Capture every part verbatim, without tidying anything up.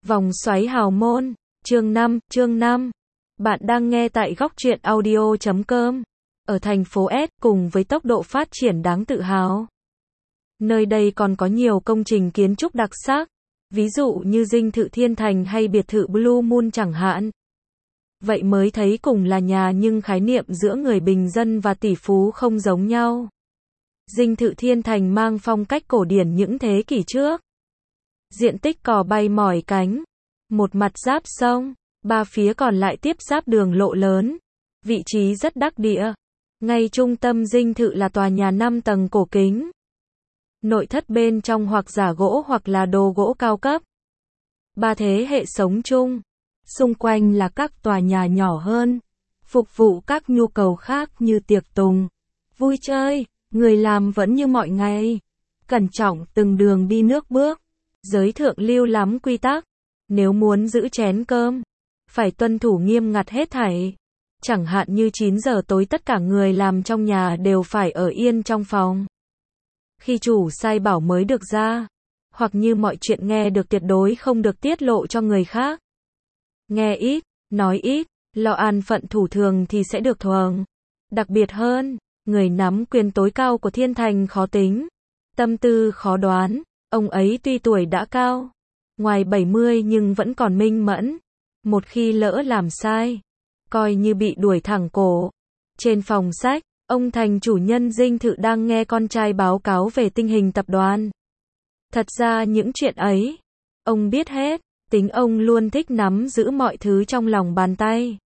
Vòng xoáy hào môn, chương năm, chương năm. Bạn đang nghe tại góc truyện audio chấm com. Ở thành phố S, cùng với tốc độ phát triển đáng tự hào. Nơi đây còn có nhiều công trình kiến trúc đặc sắc, ví dụ như dinh thự Thiên Thành hay biệt thự Blue Moon chẳng hạn. Vậy mới thấy cùng là nhà nhưng khái niệm giữa người bình dân và tỷ phú không giống nhau. Dinh thự Thiên Thành mang phong cách cổ điển những thế kỷ trước. Diện tích cỏ bay mỏi cánh, một mặt giáp sông, ba phía còn lại tiếp giáp đường lộ lớn. Vị trí rất đắc địa. Ngay trung tâm dinh thự là tòa nhà năm tầng cổ kính. Nội thất bên trong hoặc giả gỗ hoặc là đồ gỗ cao cấp. Ba thế hệ sống chung. Xung quanh là các tòa nhà nhỏ hơn, phục vụ các nhu cầu khác như tiệc tùng, vui chơi. Người làm vẫn như mọi ngày, cẩn trọng từng đường đi nước bước. Giới thượng lưu lắm quy tắc. Nếu muốn giữ chén cơm, phải tuân thủ nghiêm ngặt hết thảy. Chẳng hạn như chín giờ tối tất cả người làm trong nhà đều phải ở yên trong phòng. Khi chủ sai bảo mới được ra. Hoặc như mọi chuyện nghe được tuyệt đối không được tiết lộ cho người khác. Nghe ít, nói ít, lo an phận thủ thường thì sẽ được thuồng. Đặc biệt hơn, người nắm quyền tối cao của Thiên Thành khó tính, tâm tư khó đoán. Ông ấy tuy tuổi đã cao, ngoài bảy mươi nhưng vẫn còn minh mẫn. Một khi lỡ làm sai, coi như bị đuổi thẳng cổ. Trên phòng sách, ông Thành chủ nhân dinh thự đang nghe con trai báo cáo về tình hình tập đoàn. Thật ra những chuyện ấy, ông biết hết. Tính ông luôn thích nắm giữ mọi thứ trong lòng bàn tay.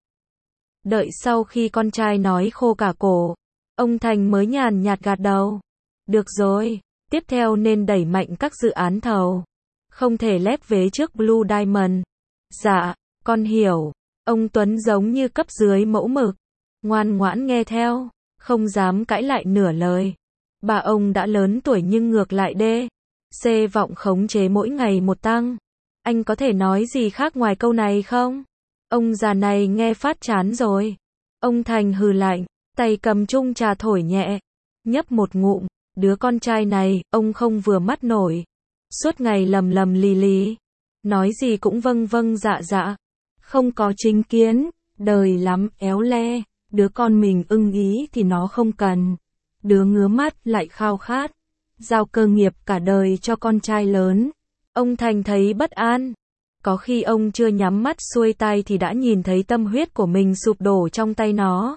Đợi sau khi con trai nói khô cả cổ, ông Thành mới nhàn nhạt gật đầu. Được rồi, tiếp theo nên đẩy mạnh các dự án thầu. Không thể lép vế trước Blue Diamond. Dạ, con hiểu. Ông Tuấn giống như cấp dưới mẫu mực. Ngoan ngoãn nghe theo, không dám cãi lại nửa lời. Bà ông đã lớn tuổi nhưng ngược lại đê. Xê vọng khống chế mỗi ngày một tăng. Anh có thể nói gì khác ngoài câu này không? Ông già này nghe phát chán rồi. Ông Thành hừ lạnh, tay cầm chung trà thổi nhẹ, nhấp một ngụm. Đứa con trai này, ông không vừa mắt nổi. Suốt ngày lầm lầm lì lì, nói gì cũng vâng vâng dạ dạ, không có chính kiến, đời lắm éo le. Đứa con mình ưng ý thì nó không cần. Đứa ngứa mắt lại khao khát, giao cơ nghiệp cả đời cho con trai lớn. Ông Thành thấy bất an. Có khi ông chưa nhắm mắt xuôi tay thì đã nhìn thấy tâm huyết của mình sụp đổ trong tay nó.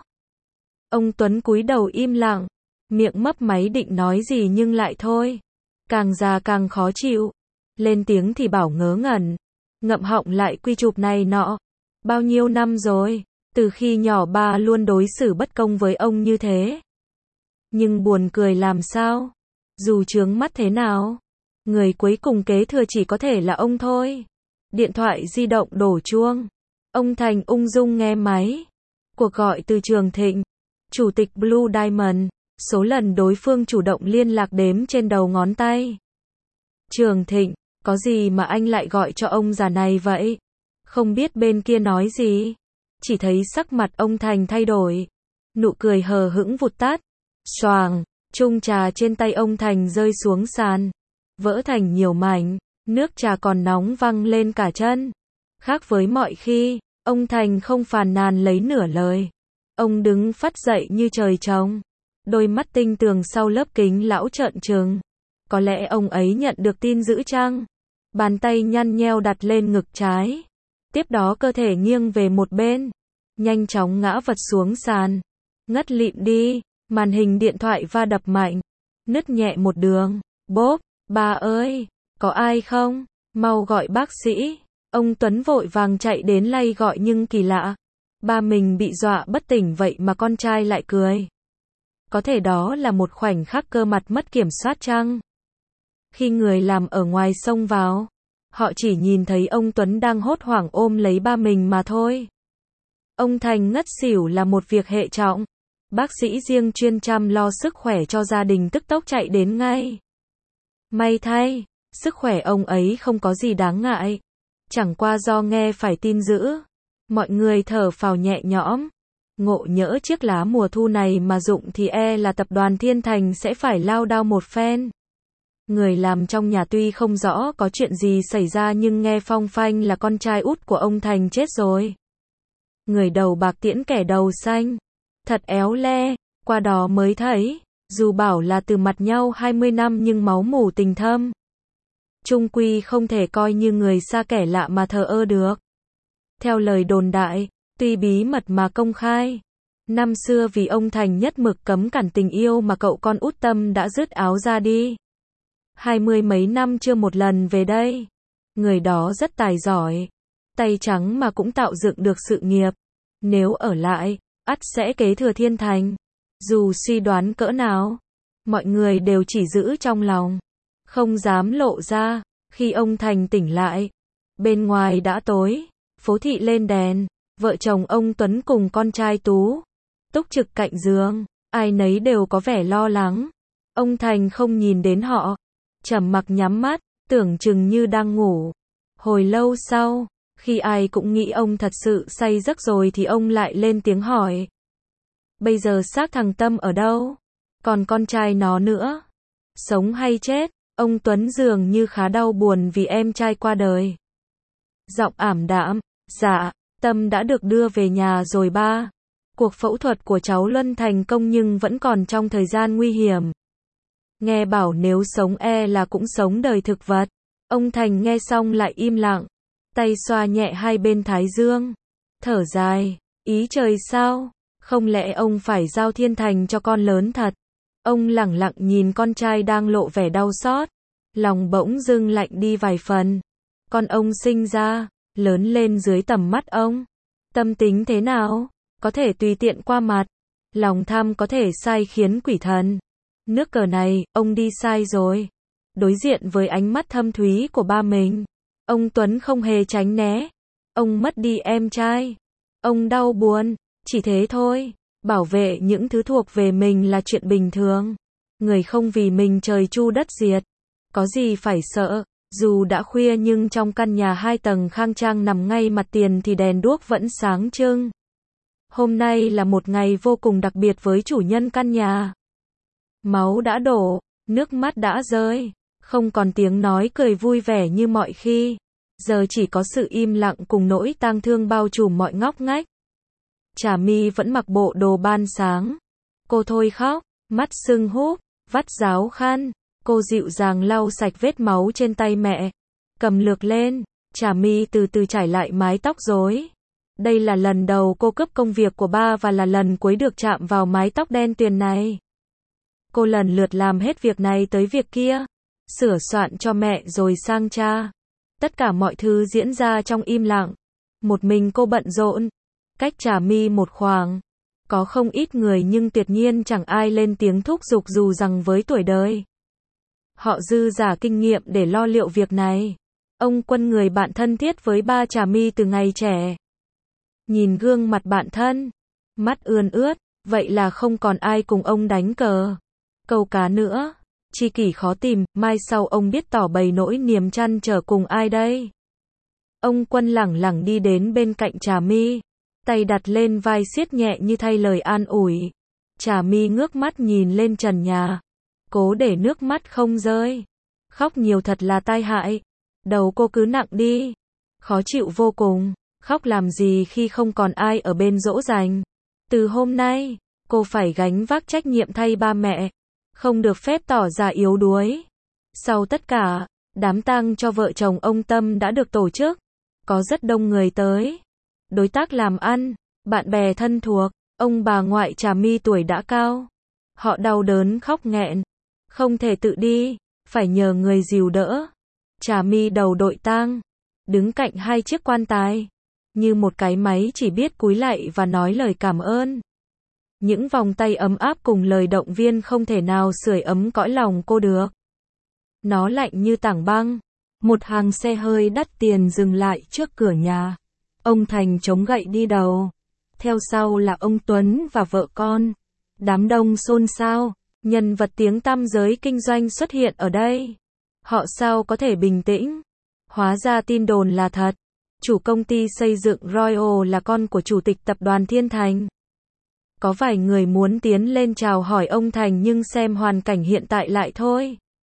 Ông Tuấn cúi đầu im lặng, miệng mấp máy định nói gì nhưng lại thôi. Càng già càng khó chịu. Lên tiếng thì bảo ngớ ngẩn, ngậm họng lại quy chụp này nọ. Bao nhiêu năm rồi, từ khi nhỏ ba luôn đối xử bất công với ông như thế. Nhưng buồn cười làm sao, dù chướng mắt thế nào, người cuối cùng kế thừa chỉ có thể là ông thôi. Điện thoại di động đổ chuông. Ông Thành ung dung nghe máy. Cuộc gọi từ Trường Thịnh, chủ tịch Blue Diamond. Số lần đối phương chủ động liên lạc đếm trên đầu ngón tay. Trường Thịnh, có gì mà anh lại gọi cho ông già này vậy? Không biết bên kia nói gì. Chỉ thấy sắc mặt ông Thành thay đổi. Nụ cười hờ hững vụt tắt. Xoàng, chung trà trên tay ông Thành rơi xuống sàn, vỡ thành nhiều mảnh. Nước trà còn nóng văng lên cả chân. Khác với mọi khi, ông Thành không phàn nàn lấy nửa lời. Ông đứng phắt dậy như trời trồng. Đôi mắt tinh tường sau lớp kính lão trợn trừng. Có lẽ ông ấy nhận được tin dữ chăng? Bàn tay nhăn nheo đặt lên ngực trái. Tiếp đó cơ thể nghiêng về một bên. Nhanh chóng ngã vật xuống sàn. Ngất lịm đi. Màn hình điện thoại va đập mạnh. Nứt nhẹ một đường. Bốp, ba ơi! Có ai không? Mau gọi bác sĩ. Ông Tuấn vội vàng chạy đến lay gọi nhưng kỳ lạ. Ba mình bị dọa bất tỉnh vậy mà con trai lại cười. Có thể đó là một khoảnh khắc cơ mặt mất kiểm soát chăng? Khi người làm ở ngoài xông vào, họ chỉ nhìn thấy ông Tuấn đang hốt hoảng ôm lấy ba mình mà thôi. Ông Thành ngất xỉu là một việc hệ trọng. Bác sĩ riêng chuyên chăm lo sức khỏe cho gia đình tức tốc chạy đến ngay. May thay, sức khỏe ông ấy không có gì đáng ngại. Chẳng qua do nghe phải tin dữ. Mọi người thở phào nhẹ nhõm. Ngộ nhỡ chiếc lá mùa thu này mà rụng thì e là tập đoàn Thiên Thành sẽ phải lao đao một phen. Người làm trong nhà tuy không rõ có chuyện gì xảy ra nhưng nghe phong phanh là con trai út của ông Thành chết rồi. Người đầu bạc tiễn kẻ đầu xanh. Thật éo le, qua đó mới thấy, dù bảo là từ mặt nhau hai mươi năm nhưng máu mủ tình thâm. Chung quy không thể coi như người xa kẻ lạ mà thờ ơ được. Theo lời đồn đại, tuy bí mật mà công khai. Năm xưa vì ông Thành nhất mực cấm cản tình yêu mà cậu con út Tâm đã dứt áo ra đi. Hai mươi mấy năm chưa một lần về đây. Người đó rất tài giỏi. Tay trắng mà cũng tạo dựng được sự nghiệp. Nếu ở lại, ắt sẽ kế thừa thiên thành. Dù suy đoán cỡ nào, mọi người đều chỉ giữ trong lòng. Không dám lộ ra. Khi ông Thành tỉnh lại, bên ngoài đã tối. Phố thị lên đèn. Vợ chồng ông Tuấn cùng con trai Tú túc trực cạnh giường. Ai nấy đều có vẻ lo lắng. Ông Thành không nhìn đến họ. Trầm mặc nhắm mắt, tưởng chừng như đang ngủ. Hồi lâu sau, khi ai cũng nghĩ ông thật sự say giấc rồi thì ông lại lên tiếng hỏi. Bây giờ xác thằng Tâm ở đâu? Còn con trai nó nữa? Sống hay chết? Ông Tuấn dường như khá đau buồn vì em trai qua đời. Giọng ảm đạm, dạ, Tâm đã được đưa về nhà rồi ba. Cuộc phẫu thuật của cháu Luân thành công nhưng vẫn còn trong thời gian nguy hiểm. Nghe bảo nếu sống e là cũng sống đời thực vật. Ông Thành nghe xong lại im lặng. Tay xoa nhẹ hai bên thái dương. Thở dài. Ý trời sao? Không lẽ ông phải giao thiên thành cho con lớn thật? Ông lẳng lặng nhìn con trai đang lộ vẻ đau xót. Lòng bỗng dưng lạnh đi vài phần. Con ông sinh ra, lớn lên dưới tầm mắt ông. Tâm tính thế nào? Có thể tùy tiện qua mặt. Lòng tham có thể sai khiến quỷ thần. Nước cờ này, ông đi sai rồi. Đối diện với ánh mắt thâm thúy của ba mình, ông Tuấn không hề tránh né. Ông mất đi em trai. Ông đau buồn, chỉ thế thôi. Bảo vệ những thứ thuộc về mình là chuyện bình thường. Người không vì mình trời chu đất diệt. Có gì phải sợ. Dù đã khuya nhưng trong căn nhà hai tầng khang trang nằm ngay mặt tiền thì đèn đuốc vẫn sáng trưng. Hôm nay là một ngày vô cùng đặc biệt với chủ nhân căn nhà. Máu đã đổ, nước mắt đã rơi, không còn tiếng nói cười vui vẻ như mọi khi. Giờ chỉ có sự im lặng cùng nỗi tang thương bao trùm mọi ngóc ngách. Trà My vẫn mặc bộ đồ ban sáng. Cô thôi khóc, mắt sưng húp, vắt ráo khăn. Cô dịu dàng lau sạch vết máu trên tay mẹ. Cầm lược lên, Trà My từ từ trải lại mái tóc rối. Đây là lần đầu cô cướp công việc của ba và là lần cuối được chạm vào mái tóc đen tuyền này. Cô lần lượt làm hết việc này tới việc kia. Sửa soạn cho mẹ rồi sang cha. Tất cả mọi thứ diễn ra trong im lặng. Một mình cô bận rộn. Cách Trà My một khoảng. Có không ít người nhưng tuyệt nhiên chẳng ai lên tiếng thúc giục dù rằng với tuổi đời. Họ dư giả kinh nghiệm để lo liệu việc này. Ông Quân người bạn thân thiết với ba Trà My từ ngày trẻ. Nhìn gương mặt bạn thân. Mắt ươn ướt. Vậy là không còn ai cùng ông đánh cờ. Câu cá nữa. Tri kỷ khó tìm. Mai sau ông biết tỏ bày nỗi niềm trăn trở cùng ai đây. Ông Quân lẳng lẳng đi đến bên cạnh Trà My. Tay đặt lên vai siết nhẹ như thay lời an ủi. Trà My ngước mắt nhìn lên trần nhà. Cố để nước mắt không rơi. Khóc nhiều thật là tai hại. Đầu cô cứ nặng đi. Khó chịu vô cùng. Khóc làm gì khi không còn ai ở bên dỗ dành. Từ hôm nay, cô phải gánh vác trách nhiệm thay ba mẹ. Không được phép tỏ ra yếu đuối. Sau tất cả, đám tang cho vợ chồng ông Tâm đã được tổ chức. Có rất đông người tới. Đối tác làm ăn, bạn bè thân thuộc, ông bà ngoại Trà My tuổi đã cao. Họ đau đớn khóc nghẹn. Không thể tự đi, phải nhờ người dìu đỡ. Trà My đầu đội tang, đứng cạnh hai chiếc quan tài. Như một cái máy chỉ biết cúi lạy và nói lời cảm ơn. Những vòng tay ấm áp cùng lời động viên không thể nào sưởi ấm cõi lòng cô được. Nó lạnh như tảng băng. Một hàng xe hơi đắt tiền dừng lại trước cửa nhà. Ông Thành chống gậy đi đầu. Theo sau là ông Tuấn và vợ con. Đám đông xôn xao. Nhân vật tiếng tăm giới kinh doanh xuất hiện ở đây. Họ sao có thể bình tĩnh? Hóa ra tin đồn là thật. Chủ công ty xây dựng Royal là con của chủ tịch tập đoàn Thiên Thành. Có vài người muốn tiến lên chào hỏi ông Thành nhưng xem hoàn cảnh hiện tại lại thôi.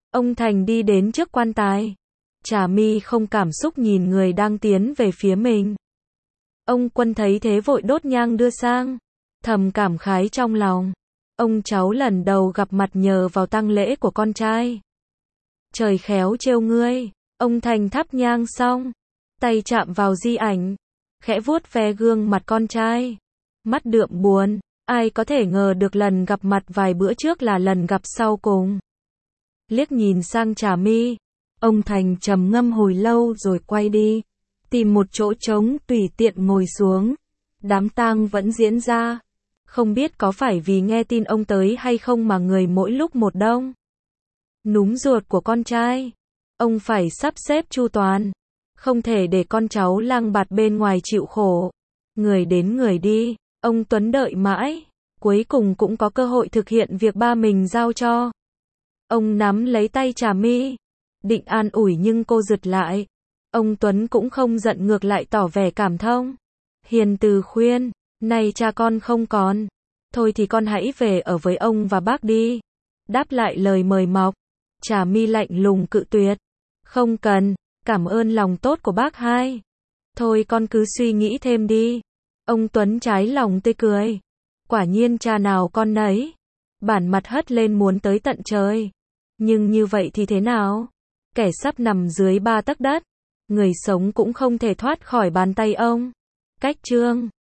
Ông Thành đi đến trước quan tài. Trà My không cảm xúc nhìn người đang tiến về phía mình. Ông Quân thấy thế vội đốt nhang đưa sang, thầm cảm khái trong lòng. Ông cháu lần đầu gặp mặt nhờ vào tang lễ của con trai. Trời khéo trêu ngươi. Ông Thành thắp nhang xong, tay chạm vào di ảnh, khẽ vuốt ve gương mặt con trai. Mắt đượm buồn, ai có thể ngờ được lần gặp mặt vài bữa trước là lần gặp sau cùng. Liếc nhìn sang Trà My, ông Thành trầm ngâm hồi lâu rồi quay đi, tìm một chỗ trống tùy tiện ngồi xuống. Đám tang vẫn diễn ra. Không biết có phải vì nghe tin ông tới hay không mà người mỗi lúc một đông. Núm ruột của con trai, ông phải sắp xếp chu toàn, không thể để con cháu lang bạt bên ngoài chịu khổ. Người đến người đi, ông Tuấn đợi mãi, cuối cùng cũng có cơ hội thực hiện việc ba mình giao cho. Ông nắm lấy tay Trà My, định an ủi nhưng cô giật lại. Ông Tuấn cũng không giận, ngược lại tỏ vẻ cảm thông, hiền từ khuyên, này cha con không còn, thôi thì con hãy về ở với ông và bác đi. Đáp lại lời mời mọc, Trà My lạnh lùng cự tuyệt, không cần, cảm ơn lòng tốt của bác hai. Thôi con cứ suy nghĩ thêm đi. Ông Tuấn trái lòng tươi cười, quả nhiên cha nào con nấy. Bản mặt hất lên muốn tới tận trời. Nhưng như vậy thì thế nào? Kẻ sắp nằm dưới ba tấc đất, người sống cũng không thể thoát khỏi bàn tay ông. Cách chương